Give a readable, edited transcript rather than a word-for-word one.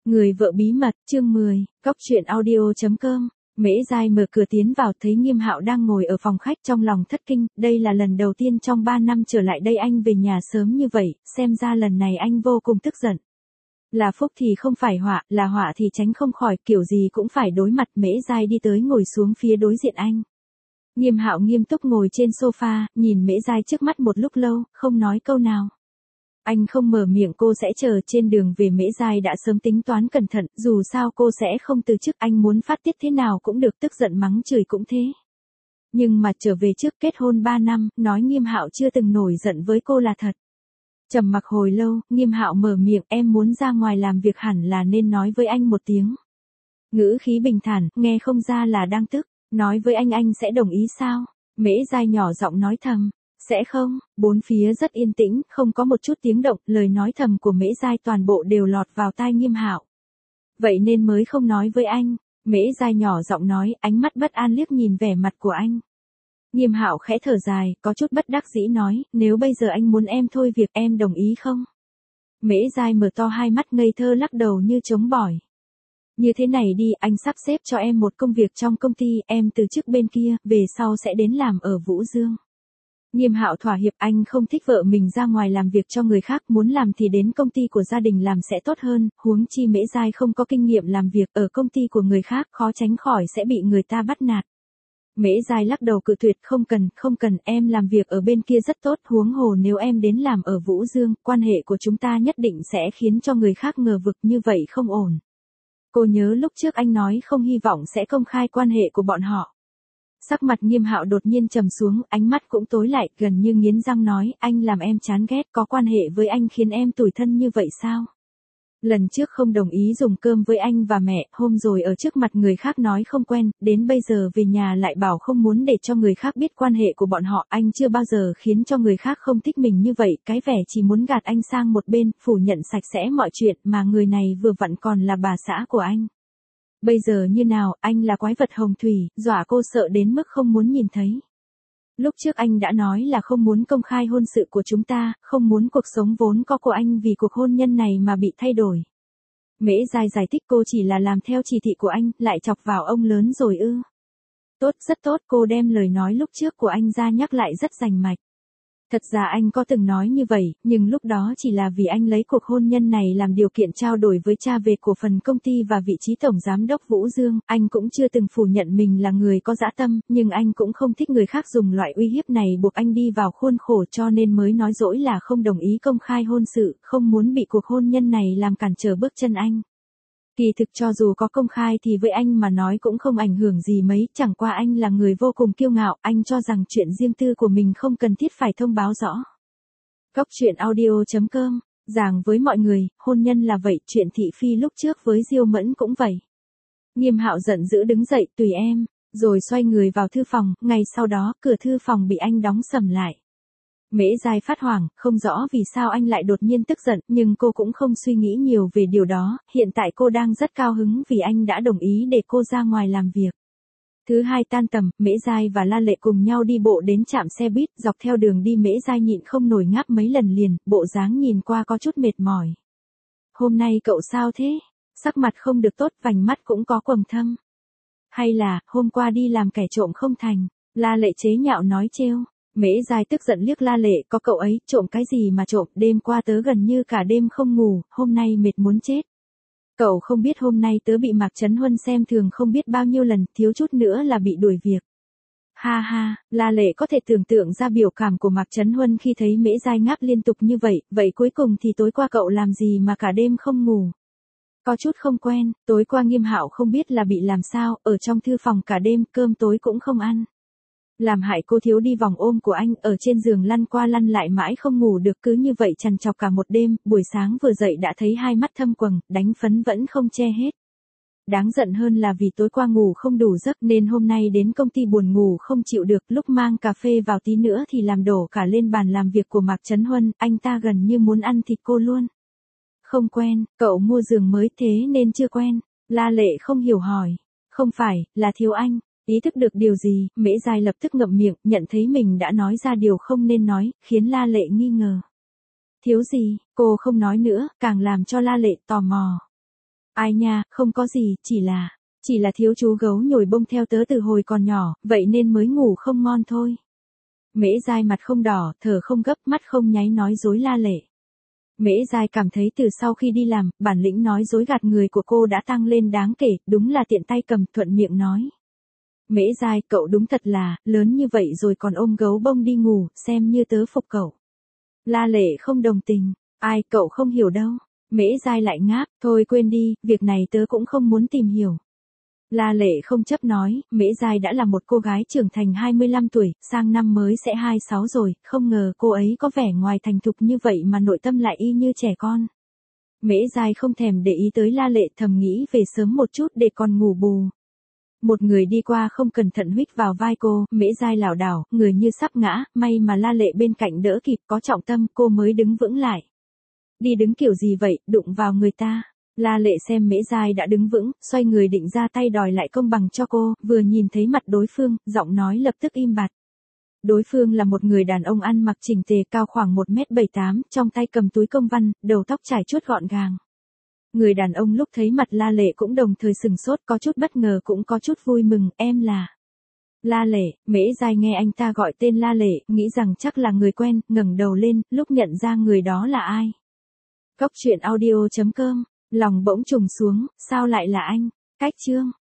Người vợ bí mật, chương 10, Cóc truyện audio.com. Mễ Giai mở cửa tiến vào thấy Nghiêm Hạo đang ngồi ở phòng khách, trong lòng thất kinh, đây là lần đầu tiên trong 3 năm trở lại đây anh về nhà sớm như vậy, xem ra lần này anh vô cùng tức giận. Là phúc thì không phải họa, là họa thì tránh không khỏi, kiểu gì cũng phải đối mặt. Mễ Giai đi tới ngồi xuống phía đối diện anh. Nghiêm Hạo nghiêm túc ngồi trên sofa, nhìn Mễ Giai trước mắt một lúc lâu, không nói câu nào. Anh không mở miệng, cô sẽ chờ. Trên đường về Mễ Giai đã sớm tính toán cẩn thận, dù sao cô sẽ không từ chức, anh muốn phát tiết thế nào cũng được, tức giận mắng chửi cũng thế. Nhưng mà trở về trước kết hôn 3 năm, nói Nghiêm Hạo chưa từng nổi giận với cô là thật. Trầm mặc hồi lâu, Nghiêm Hạo mở miệng, em muốn ra ngoài làm việc hẳn là nên nói với anh một tiếng. Ngữ khí bình thản, nghe không ra là đang tức, nói với anh sẽ đồng ý sao? Mễ Giai nhỏ giọng nói thầm. Sẽ không. Bốn phía rất yên tĩnh, không có một chút tiếng động, lời nói thầm của Mễ Giai toàn bộ đều lọt vào tai Nghiêm Hạo. Vậy nên mới không nói với anh. Mễ Giai nhỏ giọng nói, ánh mắt bất an liếc nhìn vẻ mặt của anh. Nghiêm Hạo khẽ thở dài, có chút bất đắc dĩ nói, nếu bây giờ anh muốn em thôi việc, em đồng ý không? Mễ Giai mở to hai mắt ngây thơ lắc đầu như trống bỏi. Như thế này đi, anh sắp xếp cho em một công việc trong công ty, em từ chức bên kia, về sau sẽ đến làm ở Vũ Dương. Nghiêm Hạo thỏa hiệp, anh không thích vợ mình ra ngoài làm việc cho người khác, muốn làm thì đến công ty của gia đình làm sẽ tốt hơn, huống chi Mễ Giai không có kinh nghiệm làm việc ở công ty của người khác, khó tránh khỏi sẽ bị người ta bắt nạt. Mễ Giai lắc đầu cự tuyệt, không cần, em làm việc ở bên kia rất tốt, huống hồ nếu em đến làm ở Vũ Dương, quan hệ của chúng ta nhất định sẽ khiến cho người khác ngờ vực, như vậy không ổn. Cô nhớ lúc trước anh nói không hy vọng sẽ công khai quan hệ của bọn họ. Sắc mặt Nghiêm Hạo đột nhiên trầm xuống, ánh mắt cũng tối lại, gần như nghiến răng nói, anh làm em chán ghét, có quan hệ với anh khiến em tủi thân như vậy sao? Lần trước không đồng ý dùng cơm với anh và mẹ, hôm rồi ở trước mặt người khác nói không quen, đến bây giờ về nhà lại bảo không muốn để cho người khác biết quan hệ của bọn họ, anh chưa bao giờ khiến cho người khác không thích mình như vậy, cái vẻ chỉ muốn gạt anh sang một bên, phủ nhận sạch sẽ mọi chuyện, mà người này vừa vặn còn là bà xã của anh. Bây giờ như nào, anh là quái vật hồng thủy, dọa cô sợ đến mức không muốn nhìn thấy. Lúc trước anh đã nói là không muốn công khai hôn sự của chúng ta, không muốn cuộc sống vốn có của anh vì cuộc hôn nhân này mà bị thay đổi. Mễ Giai giải thích, cô chỉ là làm theo chỉ thị của anh, lại chọc vào ông lớn rồi ư? Tốt, rất tốt, cô đem lời nói lúc trước của anh ra nhắc lại rất rành mạch. Thật ra anh có từng nói như vậy, nhưng lúc đó chỉ là vì anh lấy cuộc hôn nhân này làm điều kiện trao đổi với cha về cổ phần công ty và vị trí tổng giám đốc Vũ Dương, anh cũng chưa từng phủ nhận mình là người có dã tâm, nhưng anh cũng không thích người khác dùng loại uy hiếp này buộc anh đi vào khuôn khổ, cho nên mới nói dỗi là không đồng ý công khai hôn sự, không muốn bị cuộc hôn nhân này làm cản trở bước chân anh. Kỳ thực cho dù có công khai thì với anh mà nói cũng không ảnh hưởng gì mấy, chẳng qua anh là người vô cùng kiêu ngạo, anh cho rằng chuyện riêng tư của mình không cần thiết phải thông báo rõ. Cóc truyện audio.com, giảng với mọi người, hôn nhân là vậy, chuyện thị phi lúc trước với Diêu Mẫn cũng vậy. Nghiêm Hạo giận dữ đứng dậy, tùy em, rồi xoay người vào thư phòng, ngày sau đó, cửa thư phòng bị anh đóng sầm lại. Mễ Giai phát hoảng, không rõ vì sao anh lại đột nhiên tức giận, nhưng cô cũng không suy nghĩ nhiều về điều đó, hiện tại cô đang rất cao hứng vì anh đã đồng ý để cô ra ngoài làm việc. Thứ hai tan tầm, Mễ Giai và La Lệ cùng nhau đi bộ đến trạm xe buýt, dọc theo đường đi Mễ Giai nhịn không nổi ngáp mấy lần liền, bộ dáng nhìn qua có chút mệt mỏi. Hôm nay cậu sao thế? Sắc mặt không được tốt, vành mắt cũng có quầng thâm. Hay là, hôm qua đi làm kẻ trộm không thành? La Lệ chế nhạo nói trêu. Mễ Giai tức giận liếc La Lệ, có cậu ấy, trộm cái gì mà trộm, đêm qua tớ gần như cả đêm không ngủ, hôm nay mệt muốn chết. Cậu không biết hôm nay tớ bị Mạc Chấn Huân xem thường không biết bao nhiêu lần, thiếu chút nữa là bị đuổi việc. Ha ha, La Lệ có thể tưởng tượng ra biểu cảm của Mạc Chấn Huân khi thấy Mễ Giai ngáp liên tục như vậy, vậy cuối cùng thì tối qua cậu làm gì mà cả đêm không ngủ? Có chút không quen, tối qua Nghiêm Hạo không biết là bị làm sao, ở trong thư phòng cả đêm, cơm tối cũng không ăn. Làm hại cô thiếu đi vòng ôm của anh, ở trên giường lăn qua lăn lại mãi không ngủ được, cứ như vậy trằn trọc cả một đêm, buổi sáng vừa dậy đã thấy hai mắt thâm quầng, đánh phấn vẫn không che hết. Đáng giận hơn là vì tối qua ngủ không đủ giấc nên hôm nay đến công ty buồn ngủ không chịu được, lúc mang cà phê vào tí nữa thì làm đổ cả lên bàn làm việc của Mạc Chấn Huân, anh ta gần như muốn ăn thịt cô luôn. Không quen, cậu mua giường mới thế nên chưa quen. La Lệ không hiểu hỏi. Không phải, là thiếu anh. Ý thức được điều gì, Mễ Giai lập tức ngậm miệng, nhận thấy mình đã nói ra điều không nên nói, khiến La Lệ nghi ngờ. Thiếu gì, cô không nói nữa, càng làm cho La Lệ tò mò. Ai nha, không có gì, chỉ là thiếu chú gấu nhồi bông theo tớ từ hồi còn nhỏ, vậy nên mới ngủ không ngon thôi. Mễ Giai mặt không đỏ, thở không gấp, mắt không nháy nói dối la lệ. Mễ Giai cảm thấy từ sau khi đi làm, bản lĩnh nói dối gạt người của cô đã tăng lên đáng kể, đúng là tiện tay cầm, thuận miệng nói. Mễ Giai, cậu đúng thật là, lớn như vậy rồi còn ôm gấu bông đi ngủ, xem như tớ phục cậu. La lệ không đồng tình, ai, cậu không hiểu đâu. Mễ Giai lại ngáp, thôi quên đi, việc này tớ cũng không muốn tìm hiểu. La lệ không chấp nói, Mễ Giai đã là một cô gái trưởng thành 25 tuổi, sang năm mới sẽ 26 rồi, không ngờ cô ấy có vẻ ngoài thành thục như vậy mà nội tâm lại y như trẻ con. Mễ Giai không thèm để ý tới La lệ, thầm nghĩ về sớm một chút để còn ngủ bù. Một người đi qua không cẩn thận huých vào vai cô, Mễ Giai lảo đảo, người như sắp ngã, may mà La lệ bên cạnh đỡ kịp, có trọng tâm, cô mới đứng vững lại. Đi đứng kiểu gì vậy, đụng vào người ta. La lệ xem Mễ Giai đã đứng vững, xoay người định ra tay đòi lại công bằng cho cô, vừa nhìn thấy mặt đối phương, giọng nói lập tức im bặt. Đối phương là một người đàn ông ăn mặc chỉnh tề, cao khoảng 1m78, trong tay cầm túi công văn, đầu tóc trải chuốt gọn gàng. Người đàn ông lúc thấy mặt La lệ cũng đồng thời sừng sốt, có chút bất ngờ cũng có chút vui mừng, em là... La lệ, Mễ Giai nghe anh ta gọi tên La lệ, nghĩ rằng chắc là người quen, ngẩng đầu lên, lúc nhận ra người đó là ai. Góc truyện audio.com, lòng bỗng trùng xuống, sao lại là anh? Cách chương